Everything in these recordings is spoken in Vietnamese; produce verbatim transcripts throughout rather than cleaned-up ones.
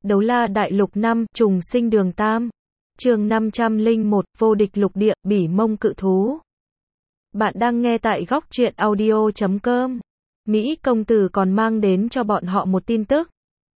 Đấu la đại lục năm, trùng sinh đường Tam. Chương năm trăm lẻ một, vô địch lục địa, bỉ mông cự thú. Bạn đang nghe tại góc truyện audio chấm com. Mỹ công tử còn mang đến cho bọn họ một tin tức.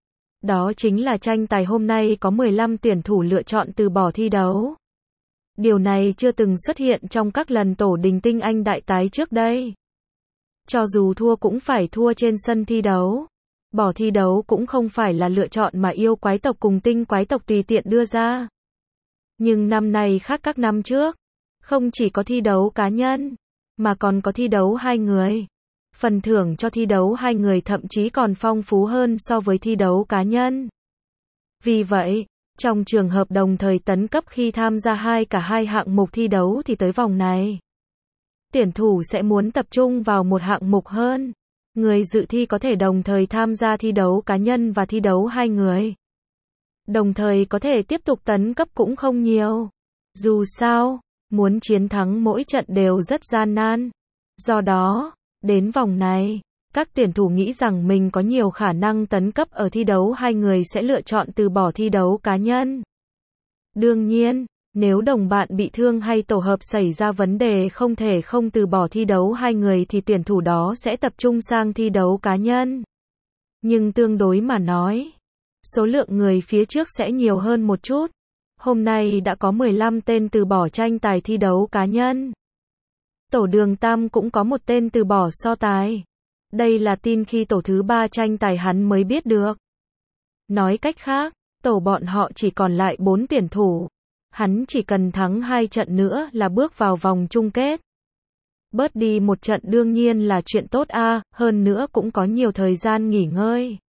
Đó chính là tranh tài hôm nay có mười lăm tuyển thủ lựa chọn từ bỏ thi đấu. Điều này chưa từng xuất hiện trong các lần tổ đình tinh anh đại tái trước đây. Cho dù thua cũng phải thua trên sân thi đấu. Bỏ thi đấu cũng không phải là lựa chọn mà yêu quái tộc cùng tinh quái tộc tùy tiện đưa ra. Nhưng năm nay khác các năm trước. Không chỉ có thi đấu cá nhân, mà còn có thi đấu hai người. Phần thưởng cho thi đấu hai người thậm chí còn phong phú hơn so với thi đấu cá nhân. Vì vậy, trong trường hợp đồng thời tấn cấp khi tham gia hai cả hai hạng mục thi đấu thì tới vòng này, tuyển thủ sẽ muốn tập trung vào một hạng mục hơn. Người dự thi có thể đồng thời tham gia thi đấu cá nhân và thi đấu hai người. Đồng thời có thể tiếp tục tấn cấp cũng không nhiều. Dù sao, muốn chiến thắng mỗi trận đều rất gian nan. Do đó, đến vòng này, các tuyển thủ nghĩ rằng mình có nhiều khả năng tấn cấp ở thi đấu hai người sẽ lựa chọn từ bỏ thi đấu cá nhân. Đương nhiên, nếu đồng bạn bị thương hay tổ hợp xảy ra vấn đề không thể không từ bỏ thi đấu hai người thì tuyển thủ đó sẽ tập trung sang thi đấu cá nhân. Nhưng tương đối mà nói, số lượng người phía trước sẽ nhiều hơn một chút. Hôm nay đã có mười lăm tên từ bỏ tranh tài thi đấu cá nhân. Tổ đường Tam cũng có một tên từ bỏ so tài. Đây là tin khi tổ thứ ba tranh tài hắn mới biết được. Nói cách khác, tổ bọn họ chỉ còn lại bốn tuyển thủ. Hắn chỉ cần thắng hai trận nữa là bước vào vòng chung kết. Bớt đi một trận đương nhiên là chuyện tốt a, hơn nữa cũng có nhiều thời gian nghỉ ngơi.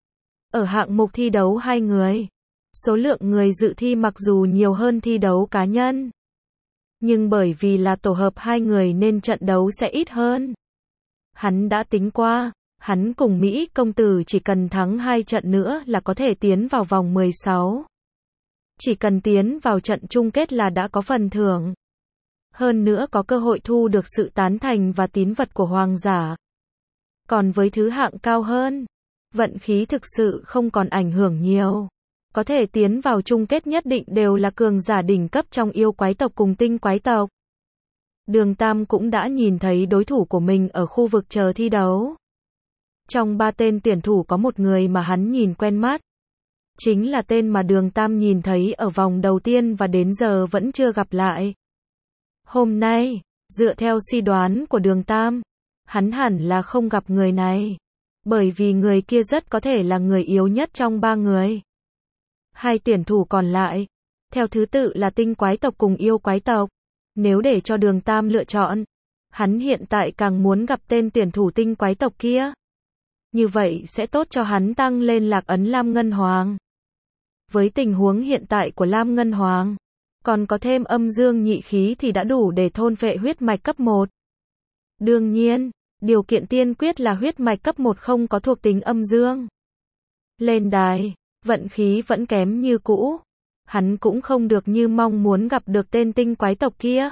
Ở hạng mục thi đấu hai người, số lượng người dự thi mặc dù nhiều hơn thi đấu cá nhân. Nhưng bởi vì là tổ hợp hai người nên trận đấu sẽ ít hơn. Hắn đã tính qua, hắn cùng Mỹ công tử chỉ cần thắng hai trận nữa là có thể tiến vào vòng mười sáu. Chỉ cần tiến vào trận chung kết là đã có phần thưởng. Hơn nữa có cơ hội thu được sự tán thành và tín vật của hoàng giả. Còn với thứ hạng cao hơn, vận khí thực sự không còn ảnh hưởng nhiều. Có thể tiến vào chung kết nhất định đều là cường giả đỉnh cấp trong yêu quái tộc cùng tinh quái tộc. Đường Tam cũng đã nhìn thấy đối thủ của mình ở khu vực chờ thi đấu. Trong ba tên tuyển thủ có một người mà hắn nhìn quen mắt. Chính là tên mà Đường Tam nhìn thấy ở vòng đầu tiên và đến giờ vẫn chưa gặp lại. Hôm nay, dựa theo suy đoán của Đường Tam, hắn hẳn là không gặp người này. Bởi vì người kia rất có thể là người yếu nhất trong ba người. Hai tuyển thủ còn lại, theo thứ tự là tinh quái tộc cùng yêu quái tộc. Nếu để cho Đường Tam lựa chọn, hắn hiện tại càng muốn gặp tên tuyển thủ tinh quái tộc kia. Như vậy sẽ tốt cho hắn tăng lên lạc ấn Lam Ngân Hoàng. Với tình huống hiện tại của Lam Ngân Hoàng, còn có thêm âm dương nhị khí thì đã đủ để thôn phệ huyết mạch cấp một. Đương nhiên, điều kiện tiên quyết là huyết mạch cấp một không có thuộc tính âm dương. Lên đài, vận khí vẫn kém như cũ. Hắn cũng không được như mong muốn gặp được tên tinh quái tộc kia,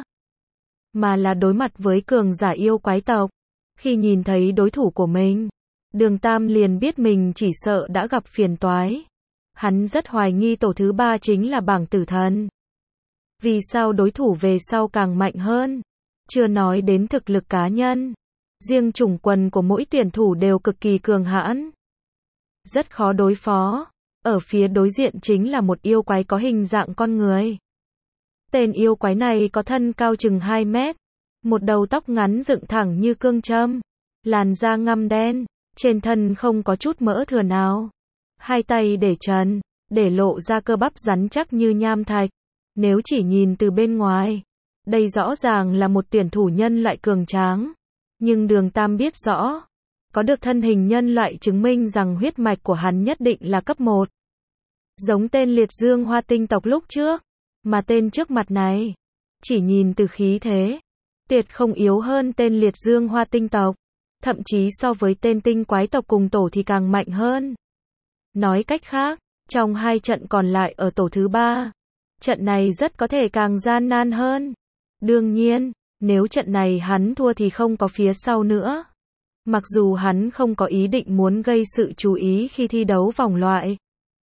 mà là đối mặt với cường giả yêu quái tộc. Khi nhìn thấy đối thủ của mình, Đường Tam liền biết mình chỉ sợ đã gặp phiền toái. Hắn rất hoài nghi tổ thứ ba chính là bảng tử thần. Vì sao đối thủ về sau càng mạnh hơn? Chưa nói đến thực lực cá nhân. Riêng chủng quần của mỗi tuyển thủ đều cực kỳ cường hãn. Rất khó đối phó. Ở phía đối diện chính là một yêu quái có hình dạng con người. Tên yêu quái này có thân cao chừng hai mét. Một đầu tóc ngắn dựng thẳng như cương châm. Làn da ngăm đen. Trên thân không có chút mỡ thừa nào. Hai tay để trần, để lộ ra cơ bắp rắn chắc như nham thạch. Nếu chỉ nhìn từ bên ngoài, đây rõ ràng là một tuyển thủ nhân loại cường tráng. Nhưng Đường Tam biết rõ, có được thân hình nhân loại chứng minh rằng huyết mạch của hắn nhất định là cấp một. Giống tên liệt dương hoa tinh tộc lúc trước, mà tên trước mặt này, chỉ nhìn từ khí thế, tuyệt không yếu hơn tên liệt dương hoa tinh tộc. Thậm chí so với tên tinh quái tộc cùng tổ thì càng mạnh hơn. Nói cách khác, trong hai trận còn lại ở tổ thứ ba, trận này rất có thể càng gian nan hơn. Đương nhiên, nếu trận này hắn thua thì không có phía sau nữa. Mặc dù hắn không có ý định muốn gây sự chú ý khi thi đấu vòng loại.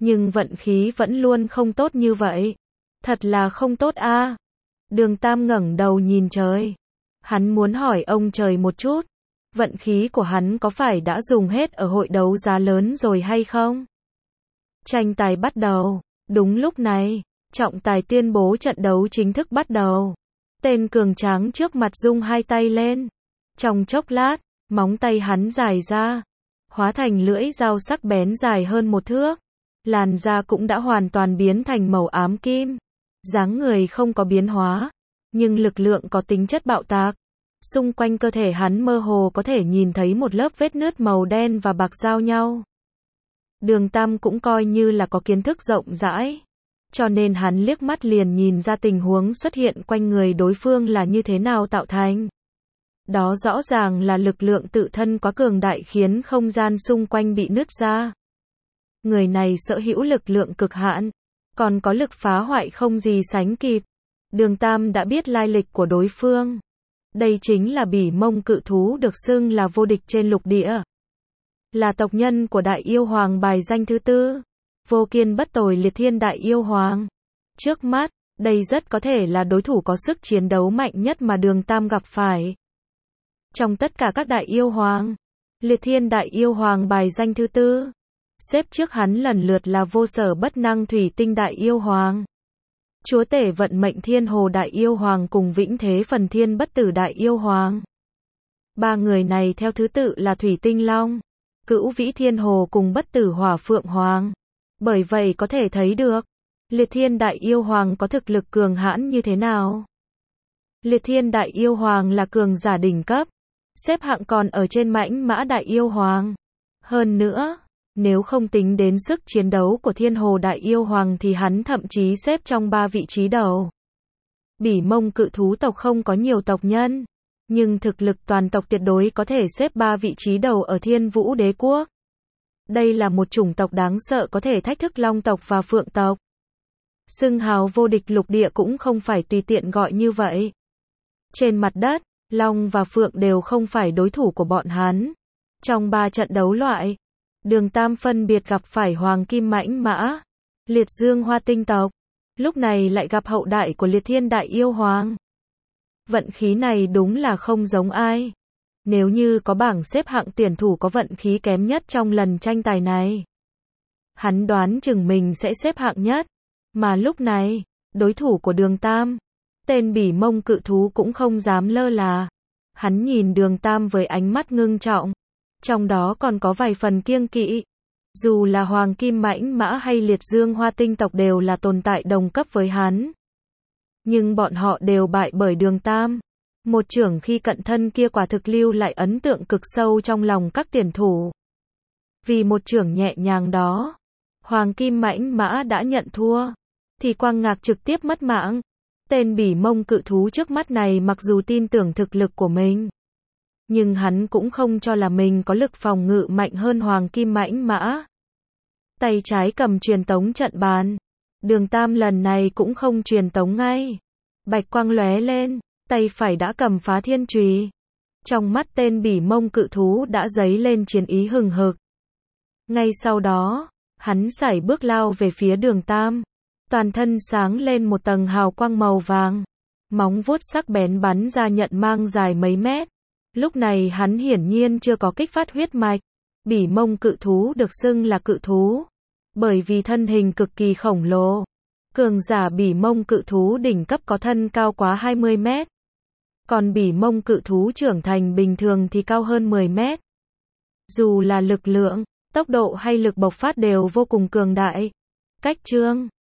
Nhưng vận khí vẫn luôn không tốt như vậy. Thật là không tốt a. Đường Tam ngẩng đầu nhìn trời. Hắn muốn hỏi ông trời một chút. Vận khí của hắn có phải đã dùng hết ở hội đấu giá lớn rồi hay không? Tranh tài bắt đầu. Đúng lúc này, trọng tài tuyên bố trận đấu chính thức bắt đầu. Tên cường tráng trước mặt rung hai tay lên. Trong chốc lát, móng tay hắn dài ra, hóa thành lưỡi dao sắc bén dài hơn một thước. Làn da cũng đã hoàn toàn biến thành màu ám kim. Dáng người không có biến hóa, nhưng lực lượng có tính chất bạo tạc. Xung quanh cơ thể hắn mơ hồ có thể nhìn thấy một lớp vết nứt màu đen và bạc giao nhau. Đường Tam cũng coi như là có kiến thức rộng rãi, cho nên hắn liếc mắt liền nhìn ra tình huống xuất hiện quanh người đối phương là như thế nào tạo thành. Đó rõ ràng là lực lượng tự thân quá cường đại khiến không gian xung quanh bị nứt ra. Người này sở hữu lực lượng cực hạn, còn có lực phá hoại không gì sánh kịp. Đường Tam đã biết lai lịch của đối phương. Đây chính là Bỉ Mông cự thú được xưng là vô địch trên lục địa. Là tộc nhân của Đại Yêu Hoàng bài danh thứ tư. Vô kiên bất tồi liệt thiên Đại Yêu Hoàng. Trước mắt, đây rất có thể là đối thủ có sức chiến đấu mạnh nhất mà Đường Tam gặp phải. Trong tất cả các Đại Yêu Hoàng, liệt thiên Đại Yêu Hoàng bài danh thứ tư. Xếp trước hắn lần lượt là vô sở bất năng thủy tinh Đại Yêu Hoàng, chúa tể vận mệnh Thiên Hồ Đại Yêu Hoàng cùng vĩnh thế phần thiên bất tử Đại Yêu Hoàng. Ba người này theo thứ tự là Thủy Tinh Long, Cửu Vĩ Thiên Hồ cùng bất tử Hỏa Phượng Hoàng. Bởi vậy có thể thấy được, liệt thiên Đại Yêu Hoàng có thực lực cường hãn như thế nào. Liệt thiên Đại Yêu Hoàng là cường giả đỉnh cấp, xếp hạng còn ở trên Mãnh Mã Đại Yêu Hoàng. Hơn nữa, nếu không tính đến sức chiến đấu của Thiên Hồ Đại Yêu Hoàng thì hắn thậm chí xếp trong ba vị trí đầu. Bỉ Mông cự thú tộc không có nhiều tộc nhân, nhưng thực lực toàn tộc tuyệt đối có thể xếp ba vị trí đầu ở Thiên Vũ Đế Quốc. Đây là một chủng tộc đáng sợ có thể thách thức Long tộc và Phượng tộc. Xưng hào vô địch lục địa cũng không phải tùy tiện gọi như vậy. Trên mặt đất, Long và Phượng đều không phải đối thủ của bọn hắn. Trong ba trận đấu loại, Đường Tam phân biệt gặp phải Hoàng Kim Mãnh Mã, Liệt Dương Hoa Tinh tộc, lúc này lại gặp hậu đại của Liệt Thiên Đại Yêu Hoàng. Vận khí này đúng là không giống ai. Nếu như có bảng xếp hạng tuyển thủ có vận khí kém nhất trong lần tranh tài này, hắn đoán chừng mình sẽ xếp hạng nhất. Mà lúc này, đối thủ của Đường Tam, tên Bỉ Mông cự thú cũng không dám lơ là. Hắn nhìn Đường Tam với ánh mắt ngưng trọng, trong đó còn có vài phần kiêng kỵ. Dù là Hoàng Kim Mãnh Mã hay Liệt Dương Hoa Tinh tộc đều là tồn tại đồng cấp với hắn, nhưng bọn họ đều bại bởi Đường Tam. Một chưởng khi cận thân kia quả thực lưu lại ấn tượng cực sâu trong lòng các tuyển thủ. Vì một chưởng nhẹ nhàng đó, Hoàng Kim Mãnh Mã đã nhận thua, thì Quang Ngạc trực tiếp mất mạng. Tên Bỉ Mông cự thú trước mắt này mặc dù tin tưởng thực lực của mình, nhưng hắn cũng không cho là mình có lực phòng ngự mạnh hơn Hoàng Kim Mãnh Mã. Tay trái cầm truyền tống trận bàn. Đường Tam lần này cũng không truyền tống ngay. Bạch quang lóe lên, tay phải đã cầm phá thiên chùy. Trong mắt tên Bỉ Mông cự thú đã dấy lên chiến ý hừng hực. Ngay sau đó, hắn sải bước lao về phía Đường Tam. Toàn thân sáng lên một tầng hào quang màu vàng. Móng vuốt sắc bén bắn ra nhận mang dài mấy mét. Lúc này hắn hiển nhiên chưa có kích phát huyết mạch. Bỉ Mông cự thú được xưng là cự thú, bởi vì thân hình cực kỳ khổng lồ. Cường giả Bỉ Mông cự thú đỉnh cấp có thân cao quá hai mươi mét. Còn Bỉ Mông cự thú trưởng thành bình thường thì cao hơn mười mét. Dù là lực lượng, tốc độ hay lực bộc phát đều vô cùng cường đại. Cách chương